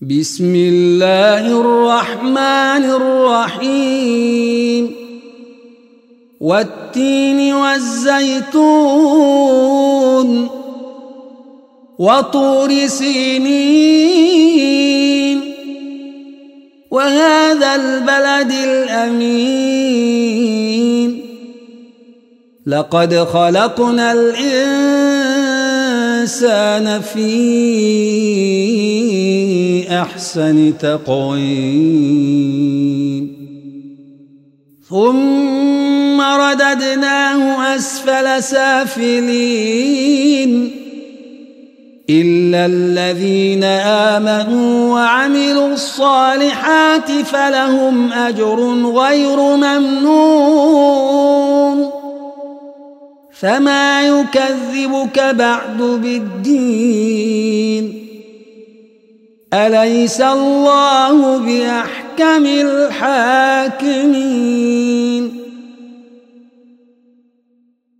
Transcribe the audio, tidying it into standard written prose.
بسم الله الرحمن الرحيم والتين والزيتون وطور سينين وهذا البلد الأمين لقد خلقنا الإنسان في أحسن تقويم ثم رددناه أسفل سافلين إلا الذين آمنوا وعملوا الصالحات فلهم أجر غير ممنون فما يكذبك بعد بالدين أليس الله بأحكم الحاكمين